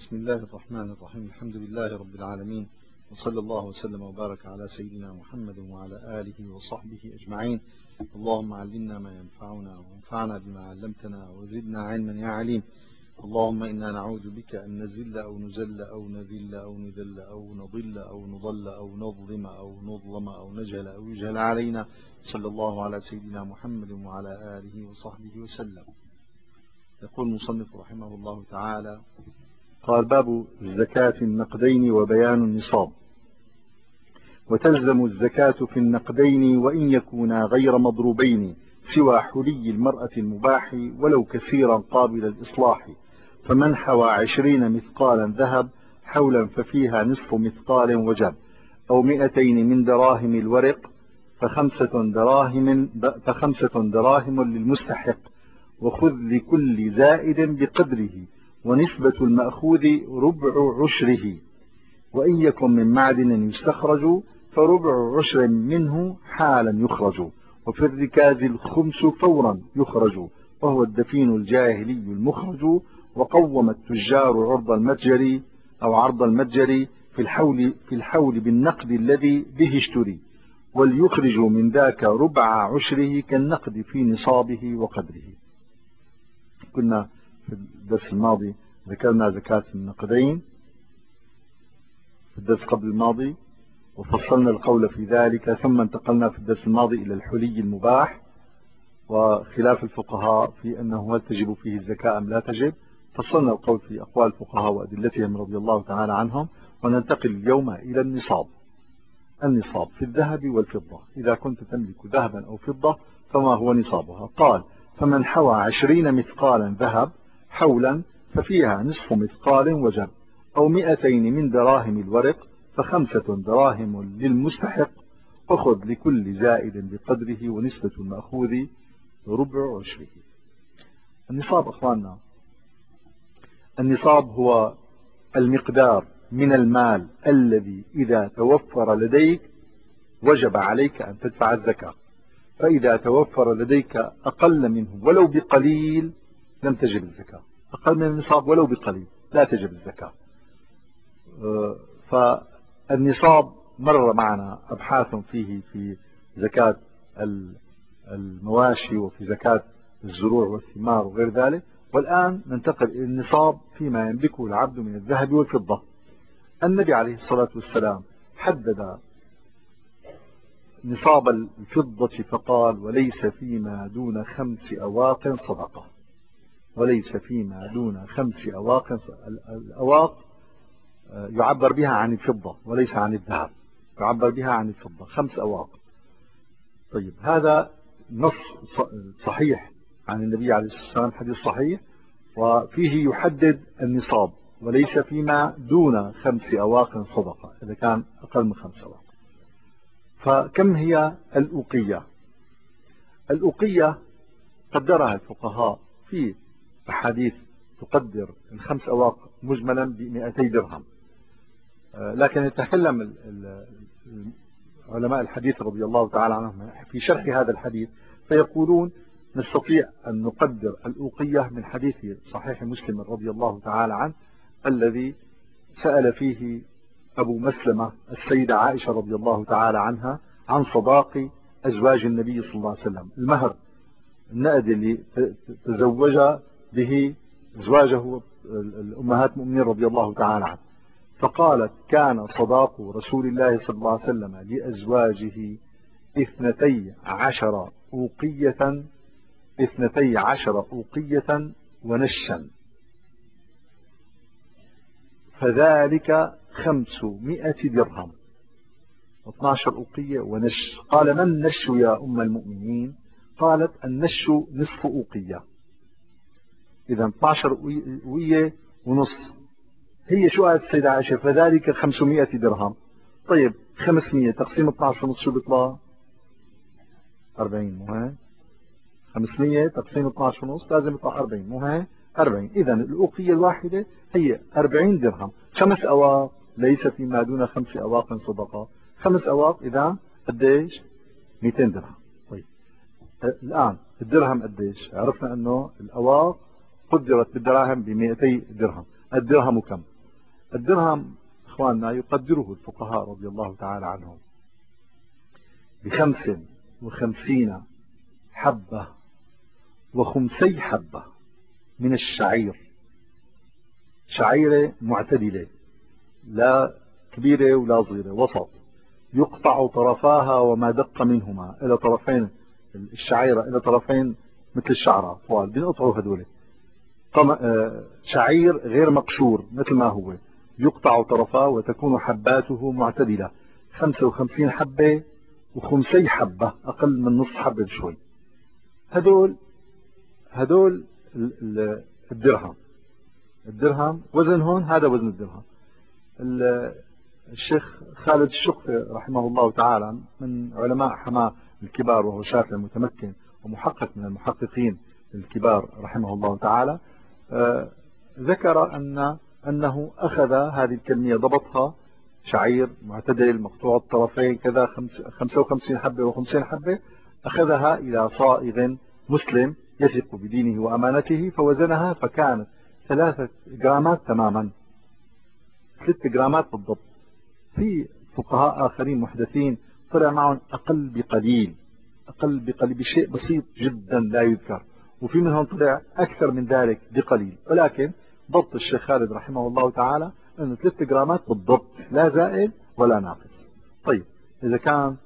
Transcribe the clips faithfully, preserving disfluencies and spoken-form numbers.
بسم الله الرحمن الرحيم. الحمد لله رب العالمين، وصلى الله وسلم وبارك على سيدنا محمد وعلى آله وصحبه أجمعين. اللهم علمنا ما ينفعنا وانفعنا بما علمتنا وزدنا علما يا عليم. اللهم إنا نعوذ بك أن نزل أو نزل أو نذل أو نذل أو نضل أو نضل أو نظلم أو نظلم أو نجهل أو يجهل علينا. صلى الله على سيدنا محمد وعلى آله وصحبه وسلم. يقول المصنف رحمه الله تعالى: قال: باب الزكاة النقدين وبيان النصاب. وتلزم الزكاة في النقدين وإن يكونا غير مضروبين سوى حلي المرأة المباح ولو كثيرا قابل الإصلاح. فمن حوى عشرين مثقالا ذهب حولا ففيها نصف مثقال وجب، أو مئتين من دراهم الورق فخمسة دراهم, فخمسة دراهم للمستحق، وخذ لكل زائد بقدره، ونسبة المأخوذ ربع عشره. وإن يكن من معدن يستخرج فربع عشر منه حالا يخرج. وفي الركاز الخمس فورا يخرج، وهو الدفين الجاهلي المخرج. وقوم التجار عرض المتجر أو عرض المتجر في الحول, في الحول بالنقد الذي به اشتري، وليخرج من ذاك ربع عشره كالنقد في نصابه وقدره. كنا في الدرس الماضي ذكرنا زكاة النقدين في الدرس قبل الماضي، وفصلنا القول في ذلك، ثم انتقلنا في الدرس الماضي إلى الحلي المباح وخلاف الفقهاء في أنه هل تجب فيه الزكاة أم لا تجب. فصلنا القول في أقوال الفقهاء وأدلتهم رضي الله تعالى عنهم. وننتقل اليوم إلى النصاب. النصاب في الذهب والفضة، إذا كنت تملك ذهبا أو فضة فما هو نصابها؟ قال: فمن حوى عشرين مثقالا ذهب حولا ففيها نصف مثقال وجب، أو مئتين من دراهم الورق فخمسة دراهم للمستحق، وخذ لكل زائد بقدره، ونسبة المأخوذ ربع عشره. النصاب أخواننا، النصاب هو المقدار من المال الذي إذا توفر لديك وجب عليك أن تدفع الزكاة. فإذا توفر لديك أقل منه ولو بقليل لم تجب الزكاة. أقل من النصاب ولو بقليل لا تجب الزكاة. فالنصاب مر معنا أبحاث فيه في زكاة المواشي وفي زكاة الزروع والثمار وغير ذلك. والآن ننتقل إلى النصاب فيما يملكه العبد من الذهب والفضة. النبي عليه الصلاة والسلام حدد نصاب الفضة فقال: وليس فيما دون خمس أواق صدقة. وليس فيما دون خمس أواق صدقة. الأواق يعبر بها عن الفضة وليس عن الذهب، يعبر بها عن الفضة، خمس أواق. طيب، هذا نص صحيح عن النبي عليه الصلاة والسلام، حديث صحيح، وفيه يحدد النصاب: وليس فيما دون خمس أواق صدقة، إذا كان أقل من خمس أواق. فكم هي الأوقية؟ الأوقية قدرها الفقهاء في أحاديث تقدر الخمس أواق مجملا بمئتي درهم، لكن يتكلم علماء الحديث رضي الله تعالى عنهم في شرح هذا الحديث فيقولون: نستطيع أن نقدر الأوقية من حديث صحيح مسلم رضي الله تعالى عنه الذي سأل فيه أبو مسلمة السيدة عائشة رضي الله تعالى عنها عن صداق أزواج النبي صلى الله عليه وسلم، المهر النقد اللي تزوج به أزواجه الأمهات المؤمنين رضي الله تعالى عنه. فقالت: كان صداق رسول الله صلى الله عليه وسلم لأزواجه اثنتي عشر أوقية اثنتي عشر أوقية ونشا، فذلك خمسمائة درهم، واثنى عشر أوقية ونش. قال: ما النش يا أم المؤمنين؟ قالت: النش نصف أوقية. إذا اثنى عشر أوقية ونص. هي شو قالت السيدة عائشة؟ فذلك خمسمائة درهم. طيب، خمسمائة تقسيم اثنى عشر ونص شو بيطلع؟ أربعين، مو هيك؟ خمسمائة تقسيم اثنى عشر ونص لازم يطلع أربعين، مو هيك؟ أربعين. إذا الأوقية الواحدة هي أربعين درهم. خمس أواق ليس فيما دون خمس أواق صدقة. خمس أواق إذا قديش؟ مئتين درهم. طيب، الآن الدرهم قديش؟ عرفنا أنه الأواق قدرت بالدراهم ب مئتي درهم. الدرهم كم؟ الدرهم إخواننا يقدره الفقهاء رضي الله تعالى عنهم بخمس وخمسين حبة وخمسي حبة من الشعير، شعيرة معتدلة لا كبيرة ولا صغيرة، وسط، يقطع طرفاها وما دق منهما، إلى طرفين الشعيرة إلى طرفين مثل الشعرة طوال بينقطعوا هذول. شعير غير مقشور مثل ما هو، يقطع طرفاه وتكون حباته معتدلة، خمسة وخمسين حبة وخمسي حبة أقل من نص حبة بشوي. هدول هدول الدرهم الدرهم وزن هون، هذا وزن الدرهم. الشيخ خالد الشقفي رحمه الله تعالى من علماء حماة الكبار، وهو شافعي متمكن ومحقق من المحققين الكبار رحمه الله تعالى، آه ذكر أن أنه أخذ هذه الكمية ضبطها، شعير معتدل مقطوع الطرفين كذا خمسة وخمسين حبة وخمسين حبة، أخذها إلى صائغ مسلم يثق بدينه وأمانته فوزنها، فكانت ثلاثة جرامات تماما، ثلاثة جرامات بالضبط. في فقهاء آخرين محدثين طلع معهم أقل بقليل، أقل بقليل بشيء بسيط جدا لا يذكر، وفي منهم طلع أكثر من ذلك بقليل، ولكن ضبط الشيخ خالد رحمه الله تعالى أنه ثلاثة جرامات بالضبط، لا زائد ولا ناقص. طيب إذا كان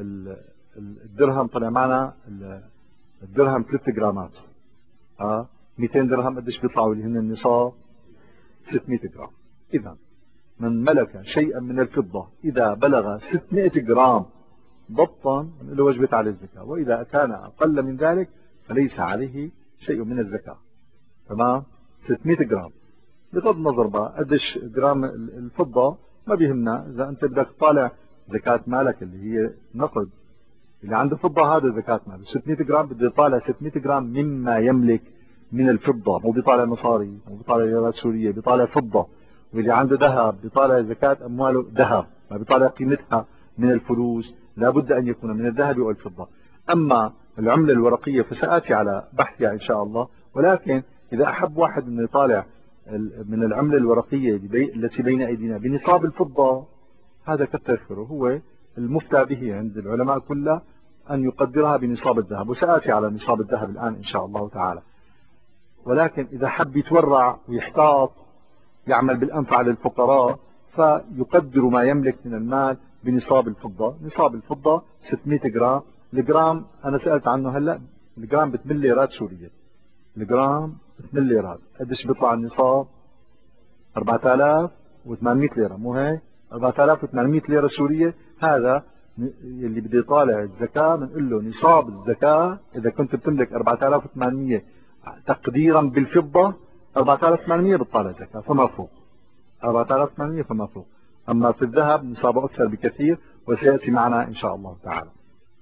الدرهم طلع معنا الدرهم ثلاثة جرامات، اه مئتين درهم قديش بيطلعوا اللي هن النصاب؟ ستمئة جرام. إذا من ملك شيئا من الفضة إذا بلغ ستمئة جرام ضبطا له وجبت عليه الزكاة، وإذا كان أقل من ذلك فليس عليه شيء من الزكاة. تمام؟ ستمئة جرام. بغض النظر بقى قديش جرام الفضة ما بيهمنا، إذا أنت بدك تطالع زكاة مالك اللي هي نقد، اللي عنده فضة هذا زكاة ماله. ستمئة جرام بده يطالع ستمئة جرام مما يملك من الفضة، مو بيطالع مصاري، مو بيطالع ليرات سورية، بيطالع فضة. واللي عنده ذهب بيطالع زكاة أمواله ذهب، ما بيطالع قيمتها من الفلوس، لابد أن يكون من الذهب والفضة. أما العملة الورقية فسآتي على بحثها إن شاء الله، ولكن إذا أحب واحد أنه يطالع من العملة الورقية التي بين أيدينا بنصاب الفضة، هذا كتر خيره، هو المفتى به عند العلماء كلها أن يقدرها بنصاب الذهب، وسآتي على نصاب الذهب الآن إن شاء الله تعالى. ولكن إذا حب يتورع ويحتاط يعمل بالأنفع للفقراء فيقدر ما يملك من المال بنصاب الفضة. نصاب الفضة ستمئة جرام. الجرام أنا سألت عنه هلأ، الجرام ب ثمانية ليرات سورية، الجرام ب ثمانية ليرات. قديش بيطلع النصاب؟ أربعة آلاف وثمانمئة ليرة، مو هيك؟ أربعة آلاف وثمانمئة ليرة سورية. هذا اللي بده يطالع الزكاة بنقول له نصاب الزكاة إذا كنت بتملك أربعة آلاف وثمانمئة تقديرا بالفضة، أربعة آلاف وثمانمئة بتطالع زكاة فما فوق، أربعة آلاف وثمانمئة فما فوق. أما في الذهب نصابه أكثر بكثير، وسيأتي معنا إن شاء الله تعالى.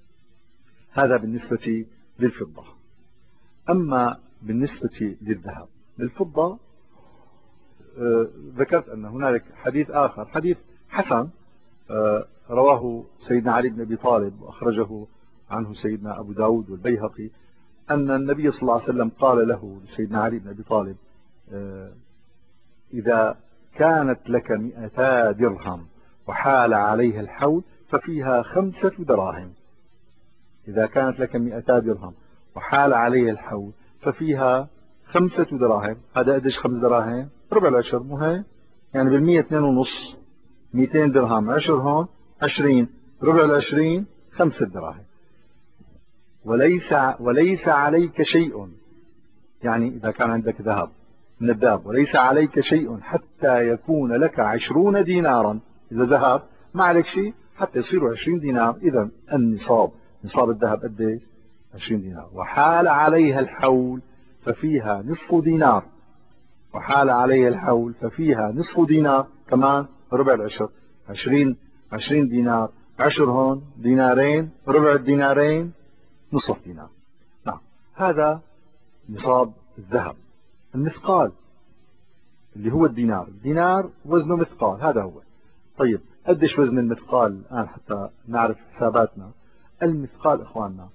هذا بالنسبة للفضة. أما بالنسبة للذهب للفضة، آه ذكرت أن هنالك حديث آخر، حديث حسن، آه رواه سيدنا علي بن أبي طالب وأخرجه عنه سيدنا أبو داود والبيهقي، أن النبي صلى الله عليه وسلم قال له لسيدنا علي بن أبي طالب: آه إذا كانت لك مئتا درهم وحال عليها الحول ففيها خمسة دراهم. إذا كانت لك مئتا درهم وحال عليها الحول ففيها خمسة دراهم. هذا قديش خمس دراهم؟ ربع العشر، مو هيك؟ يعني بالمية اثنين ونص، مئتين درهم عشر هون عشرين، ربع العشرين خمسة دراهم. وليس وليس عليك شيء، يعني إذا كان عندك ذهب من الذهب وليس عليك شيء حتى يكون لك عشرون دينارا. إذا ذهب ما عليك شيء حتى يصيروا عشرين دينار. إذا النصاب، نصاب الذهب قديش؟ عشرين دينار. وحال عليها الحول ففيها نصف دينار، وحال عليها الحول ففيها نصف دينار، كمان ربع العشر، عشرين عشرين دينار، عشر هون دينارين، ربع الدينارين نصف دينار. نعم، هذا نصاب الذهب. المثقال اللي هو الدينار، الدينار وزنه مثقال، هذا هو. طيب قديش وزن المثقال الآن حتى نعرف حساباتنا؟ المثقال إخواننا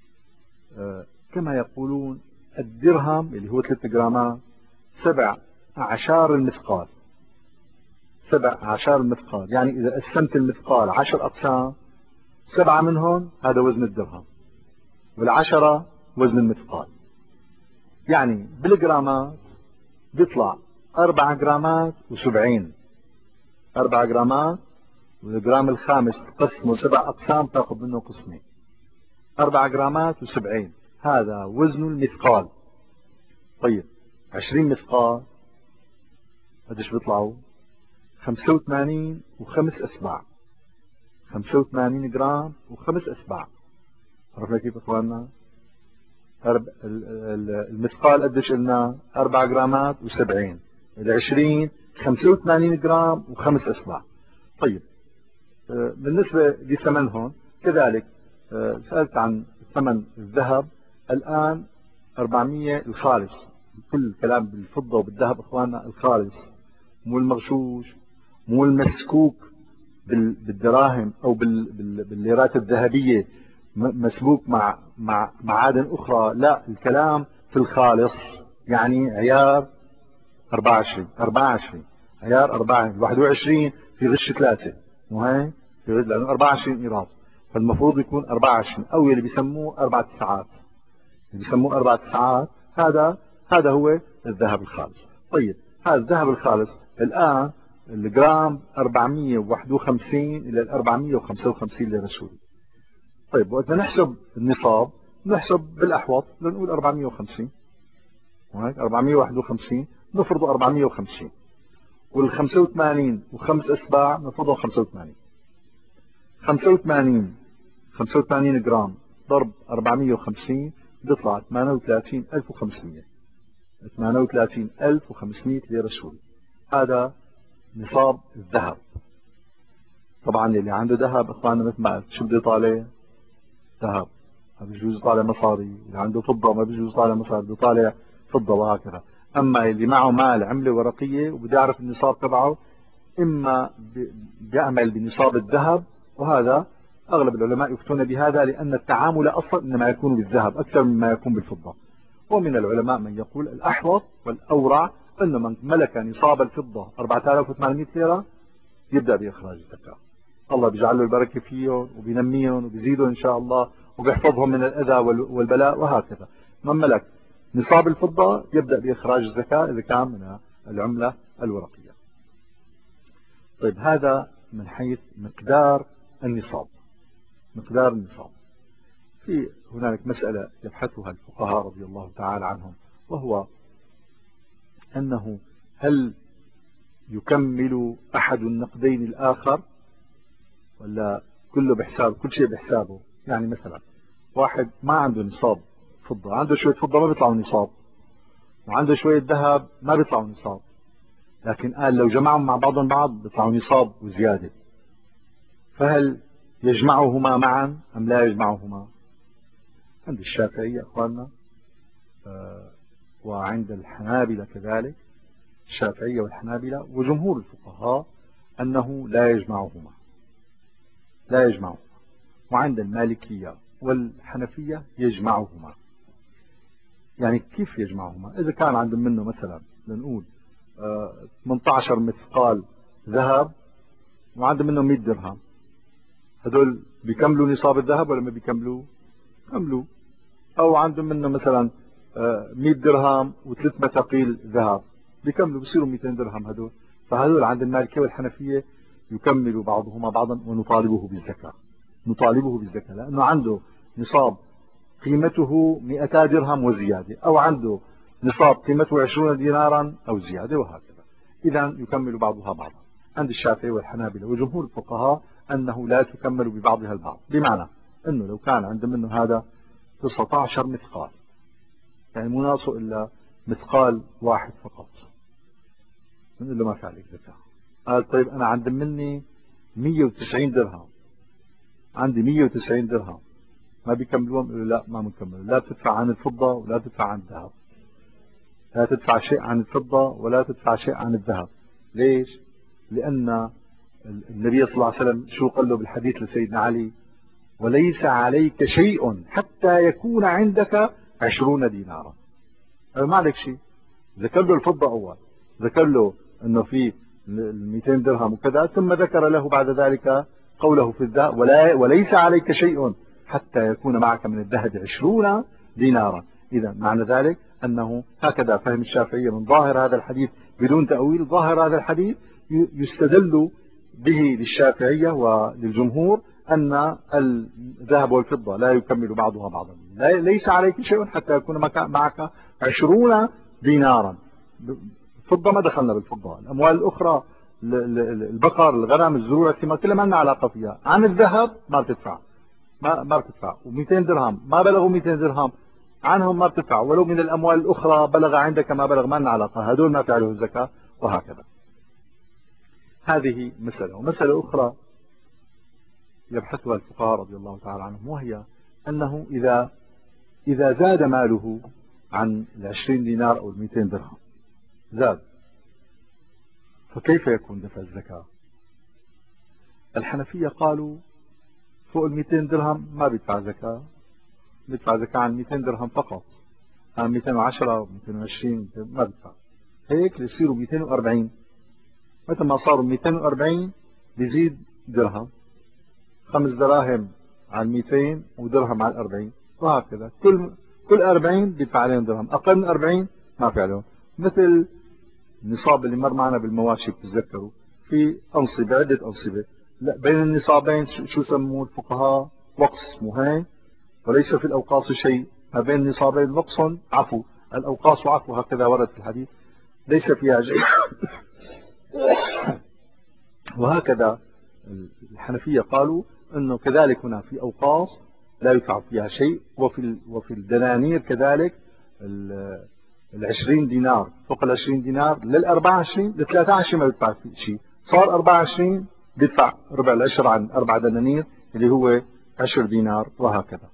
آه كما يقولون الدرهم اللي هو ثلاثة جرامات سبع أعشار المثقال. سبع أعشار المثقال، يعني إذا قسمت المثقال عشر أقسام، سبعة منهم هذا وزن الدرهم، والعشرة وزن المثقال. يعني بالجرامات بيطلع أربع جرامات وسبعين، أربع جرامات، والجرام الخامس تقسمه سبع أقسام تأخذ منه قسمين، أربع جرامات وسبعين، هذا وزن المثقال. طيب عشرين مثقال قديش بيطلعوا؟ خمسة وثمانين وخمس أسباع، خمسة وثمانين جرام وخمس أسباع. عرفنا كيف إخواننا؟ المثقال قديش قلنا؟ أربع جرامات وسبعين، العشرين خمسة وثمانين جرام وخمس أسباع. طيب بالنسبة لثمنهم كذلك، سألت عن ثمن الذهب الآن أربعمية الخالص، كل الكلام بالفضة وبالذهب إخواننا الخالص، مو المغشوش، مو المسكوك بالدراهم أو بالليرات الذهبية مسبوك مع مع معادن أخرى، لا، الكلام في الخالص، يعني عيار أربعة وعشرين، أربعة وعشرين عيار أربعة، واحد وعشرين في غش ثلاثة، مو هيك؟ في غش، لأنه أربعة وعشرين إيراد، فالمفروض يكون أربعة وعشرين، أو اللي بيسموه أربع تسعات، اللي بيسموه أربع تسعات، هذا هذا هو الذهب الخالص. طيب هذا الذهب الخالص الآن الجرام أربعمية وواحد وخمسين إلى أربعمية وخمسة وخمسين ليرة سوري. طيب وقت نحسب النصاب نحسب بالأحوط، لنقول أربعمية وخمسين، وهيك أربعمية وواحد وخمسين نفرضه أربعمية وخمسين، وال خمسة وثمانين وخمس أسباع نفرضه خمسة وثمانين، خمسة وثمانين خمسة وثمانين جرام ضرب أربعمية وخمسين بيطلع ثمانية وثلاثين ألف وخمسمية، ثمانية وثلاثين ألف وخمسمية ليرة سوري. هذا نصاب الذهب. طبعا اللي عنده ذهب اخواننا مثل ما قلت شو بده يطالع؟ ذهب، ما بيجوز يطالع مصاري. اللي عنده فضة ما بيجوز يطالع مصاري، بده يطالع فضة وهكذا. اما اللي معه مال عملة ورقية وبده يعرف النصاب تبعه، اما بيعمل بنصاب الذهب، وهذا اغلب العلماء يفتون بهذا لان التعامل اصلا انما يكون بالذهب اكثر مما يكون بالفضة. ومن العلماء من يقول الاحوط والاورع انه من ملك نصاب الفضة أربعة آلاف وثمانمية ليرة يبدأ بإخراج الزكاة. الله بيجعل له البركة فيهم وبينميهم وبيزيدهم إن شاء الله وبيحفظهم من الأذى والبلاء وهكذا. من ملك نصاب الفضة يبدأ بإخراج الزكاة إذا كان من العملة الورقية. طيب هذا من حيث مقدار النصاب، مقدار النصاب. في هنالك مسألة يبحثها الفقهاء رضي الله تعالى عنهم، وهو أنه هل يكمل أحد النقدين الآخر ولا كله بحساب، كل شيء بحسابه؟ يعني مثلا واحد ما عنده نصاب فضة، عنده شوية فضة ما بيطلعوا نصاب، وعنده شوية ذهب ما بيطلعوا نصاب، لكن قال لو جمعهم مع بعضهم بعض بيطلعوا نصاب وزيادة، فهل يجمعهما معا أم لا يجمعهما؟ عند الشافعية يا أخواننا آه وعند الحنابلة كذلك، الشافعية والحنابلة وجمهور الفقهاء أنه لا يجمعهما، لا يجمعهما. وعند المالكية والحنفية يجمعهما. يعني كيف يجمعهما؟ إذا كان عندهم منه مثلا لنقول آه ثمانية عشر مثقال ذهب وعندهم منه مئة درهم، هذول بيكملوا نصاب الذهب ولا ما بيكملوا؟ كملوا. أو عندهم منه مثلا آه مئة درهم وثلاث مثاقيل ذهب، بيكملوا، بيصيروا مئتين درهم هذول. فهذول عند المالكية والحنفية يكمل بعضهما بعضا، ونطالبه بالزكاة، نطالبه بالزكاة لأنه عنده نصاب قيمته مئتا درهم وزيادة، أو عنده نصاب قيمته عشرون دينارا أو زيادة وهكذا. إذا يكمل بعضها بعضا. عند الشافعي والحنابلة وجمهور الفقهاء أنه لا تكمل ببعضها البعض، بمعنى أنه لو كان عنده منه هذا تسعة عشر مثقال، يعني مو ناقصه إلا مثقال واحد فقط، بنقول له ما في عليك زكاة. قال طيب أنا عندي مني مئة وتسعين درهم، عندي مئة وتسعين درهم ما بيكملوهم؟ يقولوا لا ما بنكمل، لا تدفع عن الفضة ولا تدفع عن الذهب، لا تدفع شيء عن الفضة ولا تدفع شيء عن الذهب. ليش؟ لأن النبي صلى الله عليه وسلم شو قال له بالحديث لسيدنا علي؟ وليس عليك شيء حتى يكون عندك عشرون دينارا. ما عليك شيء. ذكر له الفضة أول، ذكر له أنه في ال مئتين درهم وكذا، ثم ذكر له بعد ذلك قوله في الذهب ولا وليس عليك شيء حتى يكون معك من الذهب عشرون دينارا. إذا معنى ذلك أنه هكذا فهم الشافعية من ظاهر هذا الحديث بدون تأويل. ظاهر هذا الحديث يستدل به للشافعية وللجمهور أن الذهب والفضة لا يكمل بعضها بعضا، ليس عليك شيء حتى يكون معك عشرون دينارا. فضة ما دخلنا بالفضة، الأموال الأخرى البقر الغنم الزروع الثمار كلها ما لنا علاقة فيها. عن الذهب ما بتدفع، ما ما بتدفع. و200 درهم ما بلغوا مئتين درهم عنهم ما بتدفع، ولو من الأموال الأخرى بلغ عندك ما بلغ ما لنا علاقة، هدول ما في عليه الزكاة، وهكذا. هذه مسألة. ومسألة أخرى يبحثها الفقهاء رضي الله تعالى عنهم، وهي أنه إذا إذا زاد ماله عن العشرين دينار أو المئتين درهم زاد، فكيف يكون دفع الزكاة؟ الحنفية قالوا فوق المئتين درهم ما بيدفع زكاة، بيدفع زكاة عن مئتين درهم فقط، عن مئتين وعشرة و مئتين وعشرين ما بيدفع. هيك يصيروا مئتين وأربعين، متى ما صاروا مئتين وأربعين بيزيد درهم، خمس دراهم عن مئتين ودرهم عن أربعين، وهكذا كل كل أربعين بيدفع عليهم درهم، أقل من أربعين ما في عليهم. مثل النصاب اللي مر معنا بالمواشي بتتذكروا، في أنصبة عدة أنصبة، لا بين النصابين شو سموه الفقهاء؟ وقص مهين، وليس في الأوقاص شيء، ما بين النصابين وقص عفو، الأوقاص عفو، هكذا ورد في الحديث، ليس فيها شيء. وهكذا الحنفية قالوا أنه كذلك هنا في أوقاص لا يدفع فيها شيء، وفي وفي الدنانير كذلك العشرين دينار فوق العشرين دينار للأربعة وعشرين لثلاثة عشر ما يدفع فيه شيء، صار أربعة وعشرين بيدفع ربع العشر عن أربع دنانير اللي هو عشر دينار، وهكذا.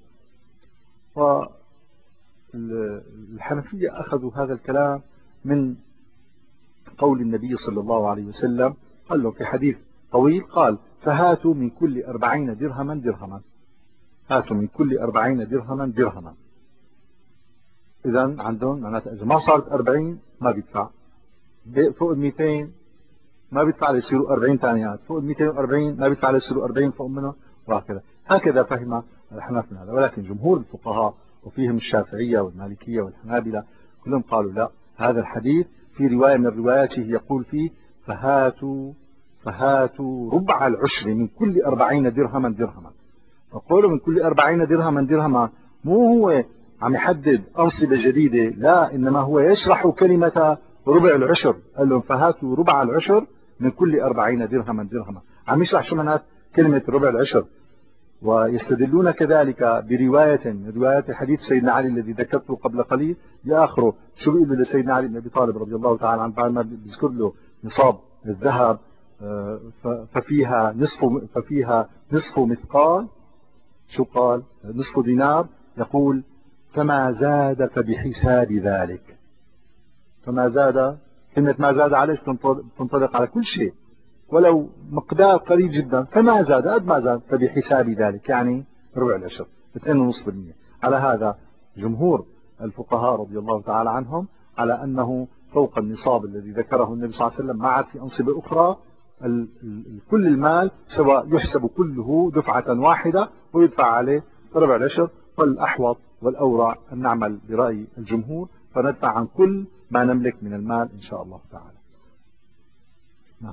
والحنفية أخذوا هذا الكلام من قول النبي صلى الله عليه وسلم، قال له في حديث طويل، قال فهاتوا من كل أربعين درهما درهما، هاتوا من كل أربعين درهما درهما. إذا عندهم معناتها إذا ما صارت أربعين ما بيدفع، فوق ال مئتين ما بيدفع ليصيروا أربعين ثانيات، فوق ال مئتين وأربعين ما بيدفع ليصيروا أربعين فوق منه، وهكذا. هكذا فهم الأحناف من هذا. ولكن جمهور الفقهاء وفيهم الشافعية والمالكية والحنابلة كلهم قالوا لا، هذا الحديث في رواية من رواياته يقول فيه فهاتوا فهاتوا ربع العشر من كل أربعين درهما درهما. فقولوا من كل أربعين درهما درهما مو هو عم يحدد أنصبة جديدة، لا، إنما هو يشرح كلمة ربع العشر، قال لهم فهاتوا ربع العشر من كل أربعين درهما درهما، عم يشرح شو معنات كلمة ربع العشر. ويستدلون كذلك برواية من روايات حديث سيدنا علي الذي ذكرته قبل قليل لآخره، شو بيقولوا لسيدنا علي بن أبي طالب رضي الله تعالى عنه بعد ما بيذكر له نصاب الذهب ففيها نصف ففيها نصف مثقال، شو قال؟ نصف دينار، يقول فما زاد فبحساب ذلك. فما زاد، كلمة ما زاد عليش تنطلق على كل شيء ولو مقدار قليل جدا، فما زاد قد ما زاد فبحساب ذلك، يعني ربع العشر اثنين ونصف بالمئة. على هذا جمهور الفقهاء رضي الله تعالى عنهم على أنه فوق النصاب الذي ذكره النبي صلى الله عليه وسلم ما عاد في أنصبة أخرى، كل المال سواء يحسب كله دفعة واحدة ويدفع عليه ربع العشر. والأحوط والأورع أن نعمل برأي الجمهور فندفع عن كل ما نملك من المال إن شاء الله تعالى. نعم.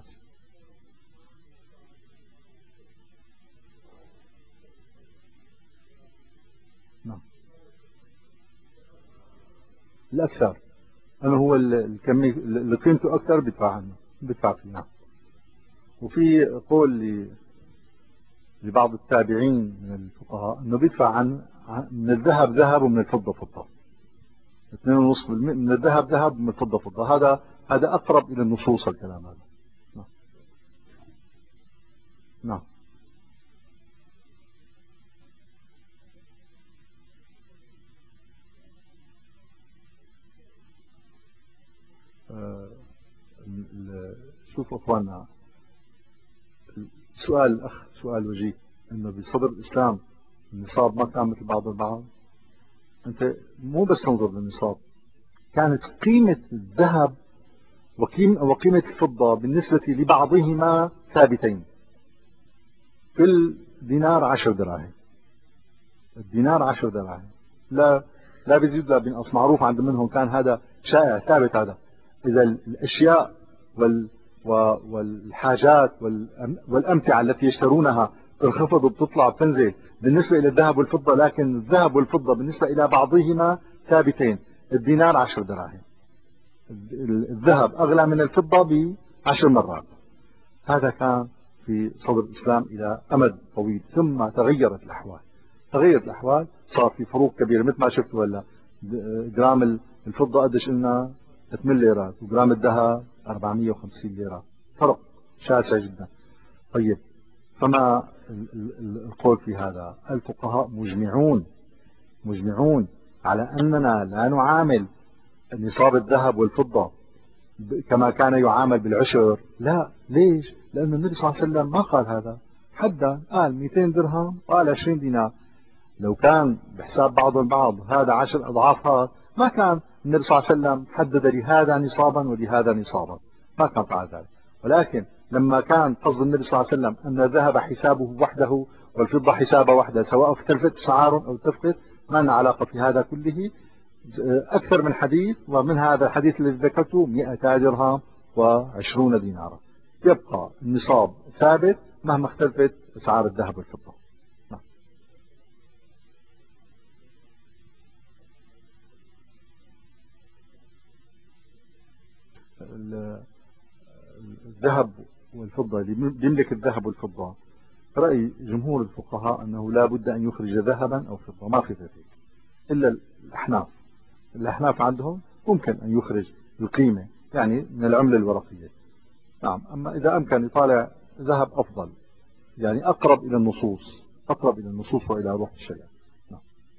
نعم. الأكثر أنه هو الكمية اللي قيمته أكثر بدفع عنه، بدفع فيه. نعم. وفي قول لبعض التابعين من الفقهاء أنه بيدفع عن من الذهب ذهب ومن الفضة فضة، اثنين ونصف من الذهب ذهب ومن الفضة فضة. هذا هذا أقرب إلى النصوص الكلام هذا. نعم. نعم. أه شوفوا أخواننا، سؤال الأخ سؤال وجيه، أنه بصدر الإسلام النصاب ما كان مثل بعض البعض. أنت مو بس تنظر للنصاب، كانت قيمة الذهب وقيمة الفضة بالنسبة لبعضهما ثابتين. كل دينار عشر دراهم، الدينار عشر دراهم، لا لا بيزيد لا بينقص، معروف عند منهم كان هذا شائع ثابت. هذا إذا الأشياء وال والحاجات والأمتعة التي يشترونها تنخفض وبتطلع بتنزل بالنسبة إلى الذهب والفضة، لكن الذهب والفضة بالنسبة إلى بعضهما ثابتين. الدينار عشر دراهم، الذهب أغلى من الفضة بعشر مرات. هذا كان في صدر الإسلام إلى أمد طويل، ثم تغيرت الأحوال. تغيرت الأحوال، صار في فروق كبيرة مثل ما شفتوا هلا. جرام الفضة قديش قلنا؟ ثمانية ليرات، وجرام الذهب أربعمئة وخمسين ليرة، فرق شاسع جدا. طيب، فما القول في هذا؟ الفقهاء مجمعون مجمعون على أننا لا نعامل نصاب الذهب والفضة كما كان يعامل بالعشر. لا، ليش؟ لأن النبي صلى الله عليه وسلم ما قال هذا، حدا قال مئتين درهم وقال عشرين دينار. لو كان بحساب بعض البعض هذا عشر أضعاف هذا، ما كان النبي صلى الله عليه وسلم حدد لهذا نصابا ولهذا نصابا، ما كان فعل ذلك. ولكن لما كان قصد النبي صلى الله عليه وسلم أن الذهب حسابه وحده والفضة حسابه وحده، سواء اختلفت اسعار أو اتفقت، ما لنا علاقة في هذا كله. أكثر من حديث، ومن هذا الحديث الذي ذكرته مئتا درهم وعشرون دينارا، يبقى النصاب ثابت مهما اختلفت أسعار الذهب والفضة. نعم. الذهب والفضة، اللي بيملك الذهب والفضة، رأي جمهور الفقهاء أنه لا بد أن يخرج ذهبا أو فضة، ما في ذلك إلا الأحناف. الأحناف عندهم ممكن أن يخرج القيمة، يعني من العملة الورقية. نعم. أما إذا أمكن يطالع ذهب أفضل، يعني أقرب إلى النصوص، أقرب إلى النصوص وإلى روح الشريعة. نعم.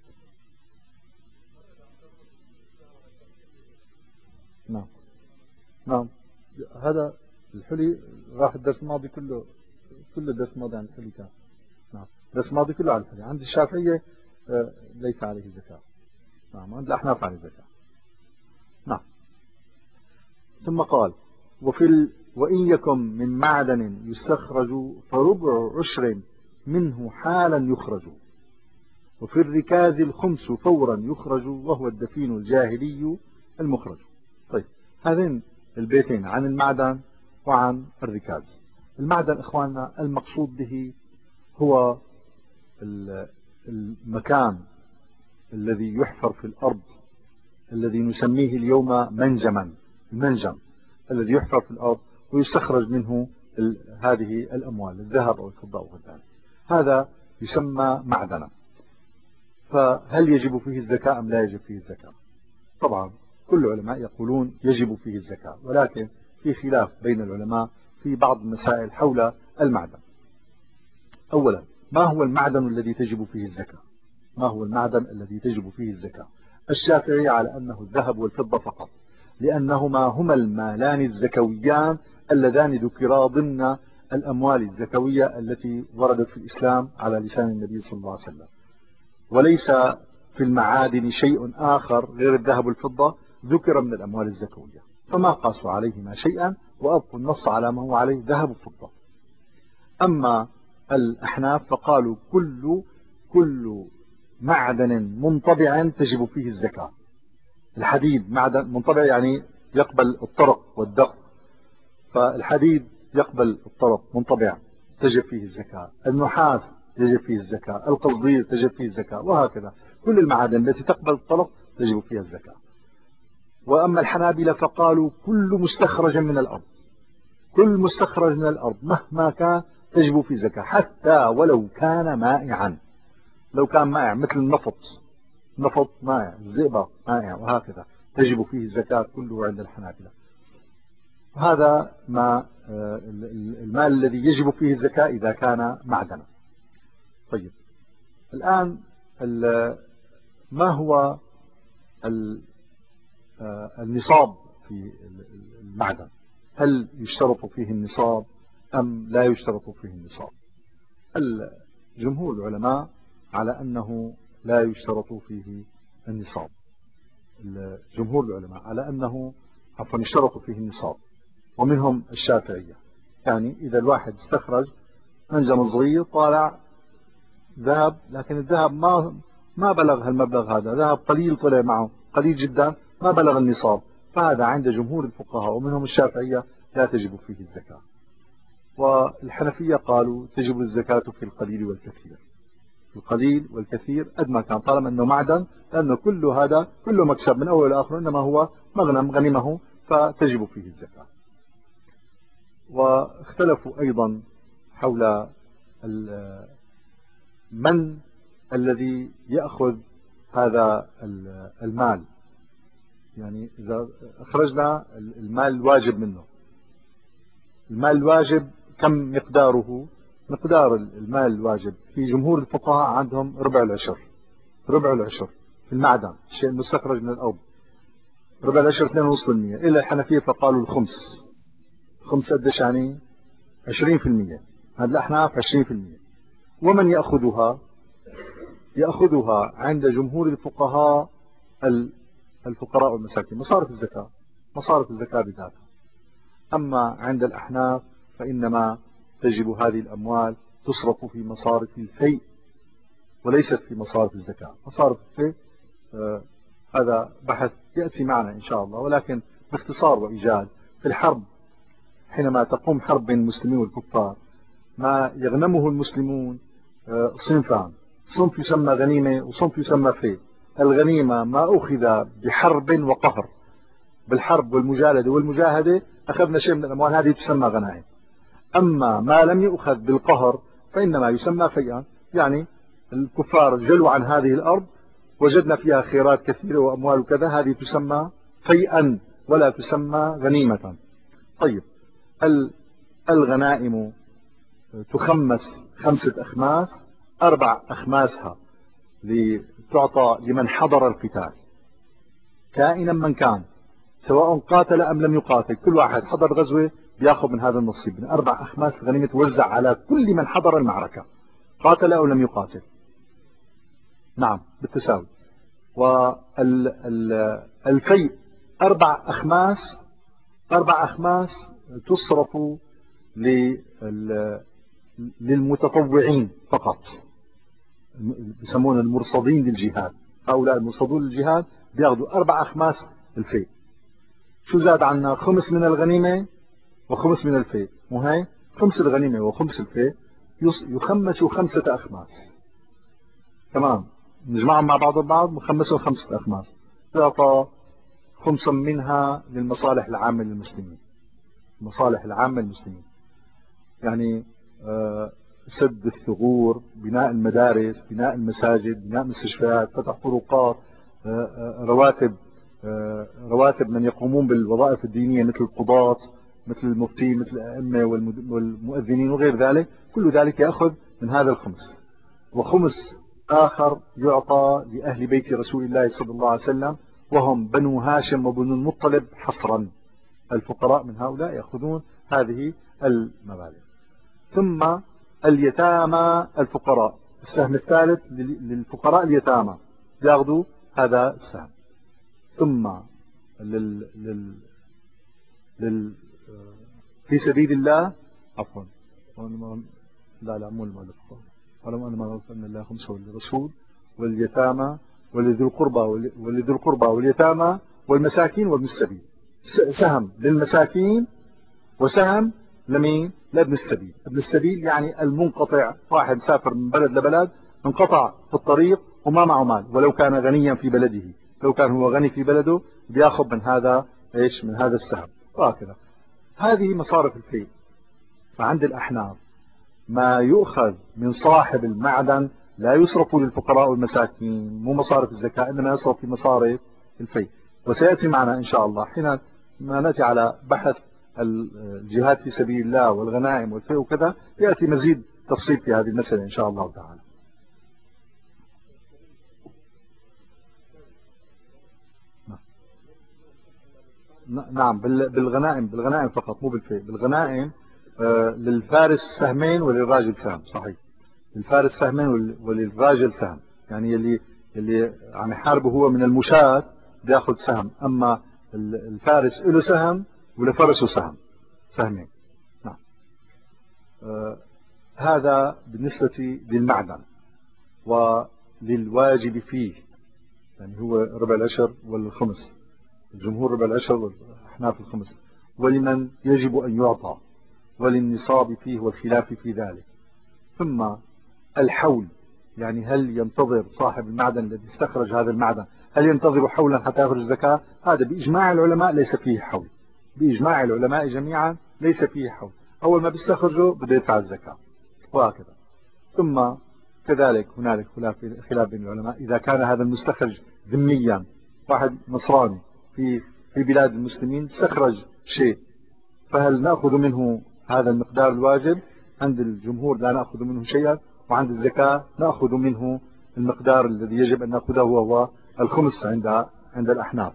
نعم. نعم. هذا الحلي راح الدرس الماضي كله، كل الدرس الماضي عن الحلي كان. نعم. الدرس الماضي كله عن الحلي. عند الشافعية آه ليس عليه زكاة. نعم. عند الأحناف عليه زكاة. نعم. ثم قال: وفي ال... وإن يكن من معدن يستخرج فربع عشر منه حالا يخرج، وفي الركاز الخمس فورا يخرج، وهو الدفين الجاهلي المخرج. طيب، هذين البيتين عن المعدن وعن الركاز. المعدن إخواننا المقصود به هو المكان الذي يحفر في الأرض، الذي نسميه اليوم منجما. المنجم الذي يحفر في الأرض ويستخرج منه هذه الأموال، الذهب أو الفضة أو ذلك، هذا يسمى معدنا. فهل يجب فيه الزكاة أم لا يجب فيه الزكاة؟ طبعا كل العلماء يقولون يجب فيه الزكاة، ولكن في خلاف بين العلماء في بعض المسائل حول المعدن. أولا، ما هو المعدن الذي تجب فيه الزكاة؟ ما هو المعدن الذي تجب فيه الزكاة؟ الشافعي على أنه الذهب والفضة فقط، لأنهما هما المالان الزكويان اللذان ذكرا ضمن الأموال الزكوية التي وردت في الإسلام على لسان النبي صلى الله عليه وسلم. وليس في المعادن شيء آخر غير الذهب والفضة ذكر من الأموال الزكوية، فما قاسوا عليهما شيئا وأبقوا النص على ما هو عليه، ذهب وفضة. أما الأحناف فقالوا كل كل معدن منطبع تجب فيه الزكاة. الحديد معدن منطبع، يعني يقبل الطرق والدق، فالحديد يقبل الطرق منطبع تجب فيه الزكاة. النحاس تجب فيه الزكاة، القصدير تجب فيه الزكاة، وهكذا كل المعادن التي تقبل الطرق تجب فيها الزكاة. وأما الحنابلة فقالوا كل مستخرج من الأرض، كل مستخرج من الأرض مهما كان تجب فيه الزكاة، حتى ولو كان مائعا. لو كان مائع مثل النفط، نفط مائع، الزئبق مائع، وهكذا تجب فيه الزكاة كله عند الحنابلة. هذا ما المال الذي يجب فيه الزكاة إذا كان معدنا. طيب، الآن ما هو النصاب في المعدن؟ هل يشترط فيه النصاب أم لا يشترط فيه النصاب؟ جمهور العلماء على أنه لا يشترط فيه النصاب. جمهور العلماء على أنه عفوا يشترط فيه النصاب، ومنهم الشافعية. يعني إذا الواحد استخرج منجم صغير طالع ذهب، لكن الذهب ما ما بلغ هالمبلغ، هذا ذهب قليل طلع معه قليل جدا ما بلغ النصاب، فهذا عند جمهور الفقهاء ومنهم الشافعية لا تجب فيه الزكاة. والحنفية قالوا تجب الزكاة في القليل والكثير، القليل والكثير قد ما كان طالما أنه معدن، لأنه كل هذا كله مكسب من أول لآخر، إنما هو مغنم غنمه فتجب فيه الزكاة. واختلفوا أيضا حول من الذي يأخذ هذا المال. يعني إذا أخرجنا المال الواجب منه، المال الواجب كم مقداره؟ مقدار المال الواجب في جمهور الفقهاء عندهم ربع العشر، ربع العشر في المعدن، الشيء المستخرج من الأرض، ربع العشر اثنين ونصف بالمية. إلا الحنفية فقالوا الخمس. خمس قديش يعني؟ عشرين في المية. هذا الأحناف عشرين في المية. ومن يأخذها؟ يأخذها عند جمهور الفقهاء الفقراء والمساكين، مصارف الزكاة، مصارف الزكاة بذاتها. أما عند الأحناف فإنما تجب هذه الأموال تصرف في مصارف الفيء وليست في مصارف الزكاة. مصارف الفيء آه هذا بحث يأتي معنا إن شاء الله، ولكن باختصار وإيجاز، في الحرب حينما تقوم حرب بين المسلمين والكفار، ما يغنمه المسلمون آه صنفان، صنف يسمى غنيمة وصنف يسمى فيء. الغنيمة ما أخذ بحرب وقهر، بالحرب والمجالدة والمجاهدة أخذنا شيء من الأموال، هذه تسمى غنائم. أما ما لم يؤخذ بالقهر فإنما يسمى فيئا، يعني الكفار جلوا عن هذه الأرض وجدنا فيها خيرات كثيرة وأموال وكذا، هذه تسمى فيئا ولا تسمى غنيمة. طيب الغنائم تخمس خمسة أخماس، أربع أخماسها لتعطى لمن حضر القتال كائنا من كان، سواء قاتل أم لم يقاتل، كل واحد حضر غزوة بياخذ من هذا النصيب، من أربع أخماس الغنيمة توزع على كل من حضر المعركة قاتل أو لم يقاتل، نعم بالتساوي. والفيء أربع أخماس، أربع أخماس تصرف للمتطوعين فقط، يسمون المرصدين للجهاد، هؤلاء المرصدون للجهاد بياخذوا أربع أخماس الفيء. شو زاد عنا؟ خمس من الغنيمة وخمس من الفيء، مو هي؟ خمس الغنيمة وخمس الفيء يخمسوا خمسة أخماس، تمام، نجمعهم مع بعض البعض مخمسوا خمسة أخماس، يعطى خمسا منها للمصالح العامة للمسلمين، المصالح العامة للمسلمين، يعني آه سد الثغور، بناء المدارس، بناء المساجد، بناء المستشفيات، فتح طرقات، آه آه رواتب آه رواتب من يقومون بالوظائف الدينية مثل القضاة، مثل المفتي، مثل الأئمة والمؤذنين وغير ذلك، كل ذلك يأخذ من هذا الخمس. وخمس آخر يعطى لأهل بيت رسول الله صلى الله عليه وسلم، وهم بنو هاشم وبنو المطلب حصرا، الفقراء من هؤلاء يأخذون هذه المبالغ. ثم اليتامى الفقراء، السهم الثالث للفقراء اليتامى يأخذوا هذا السهم. ثم لل... لل... لل... في سبيل الله، عفوا لا لا مو المؤلف، ولم أن ما أن الله خمسه للرسول واليتامى ولذي القربى ولذي القربى واليتامى والمساكين وابن السبيل، سهم للمساكين وسهم لمين؟ لابن السبيل. ابن السبيل يعني المنقطع، واحد مسافر من بلد لبلد انقطع في الطريق وما معه مال، ولو كان غنيا في بلده، لو كان هو غني في بلده بياخذ من هذا ايش؟ من هذا السهم، وهكذا. هذه مصارف الفيء. فعند الأحناف ما يؤخذ من صاحب المعدن لا يصرف للفقراء والمساكين، مو مصارف الزكاة، إنما يصرف في مصارف الفيء. وسيأتي معنا إن شاء الله حين ما نأتي على بحث الجهاد في سبيل الله والغنائم والفيء وكذا، يأتي مزيد تفصيل في هذه المسألة إن شاء الله تعالى. نعم بالغنائم، بالغنائم فقط مو بالفيء. بالغنائم آه للفارس سهمين وللراجل سهم، صحيح، للفارس سهمين وللراجل سهم، يعني اللي اللي عم يحاربه هو من المشاة بياخذ سهم، اما الفارس له سهم ولفرسه سهم، سهمين. نعم. آه هذا بالنسبة للمعدن وللواجب فيه، يعني هو ربع العشر والخمس، الجمهور ربع العشر والأحناف الخمس، ولمن يجب أن يعطى، وللنصاب فيه والخلاف في ذلك. ثم الحول، يعني هل ينتظر صاحب المعدن الذي استخرج هذا المعدن هل ينتظر حولا حتى يخرج الزكاة؟ هذا بإجماع العلماء ليس فيه حول، بإجماع العلماء جميعا ليس فيه حول، أول ما بيستخرجه بده يدفع الزكاة وهكذا. ثم كذلك هنالك خلاف بين العلماء إذا كان هذا المستخرج ذميا، واحد نصراني في في بلاد المسلمين استخرج شيء، فهل نأخذ منه هذا المقدار الواجب؟ عند الجمهور لا نأخذ منه شيئا، وعند الزكاة نأخذ منه المقدار الذي يجب أن نأخذه وهو الخمس عند عند الأحناف.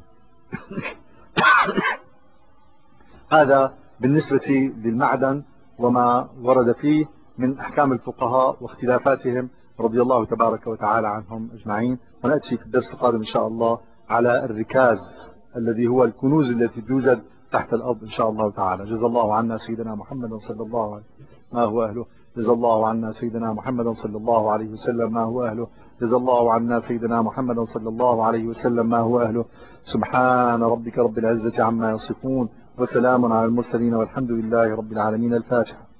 هذا بالنسبة للمعدن وما ورد فيه من أحكام الفقهاء واختلافاتهم رضي الله تبارك وتعالى عنهم أجمعين. ونأتي في الدرس القادم إن شاء الله على الركاز الذي هو الكنوز التي توجد تحت الأرض إن شاء الله تعالى. جزا الله عنا سيدنا محمد صلى الله عليه ما هو أهله. جزا الله عنا سيدنا محمد صلى الله عليه وسلم ما هو أهله. جزا الله عنا سيدنا محمد صلى الله عليه وسلم ما هو أهله. سبحان ربك رب العزة عما يصفون، وسلام على المرسلين، والحمد لله رب العالمين. الفاتحة.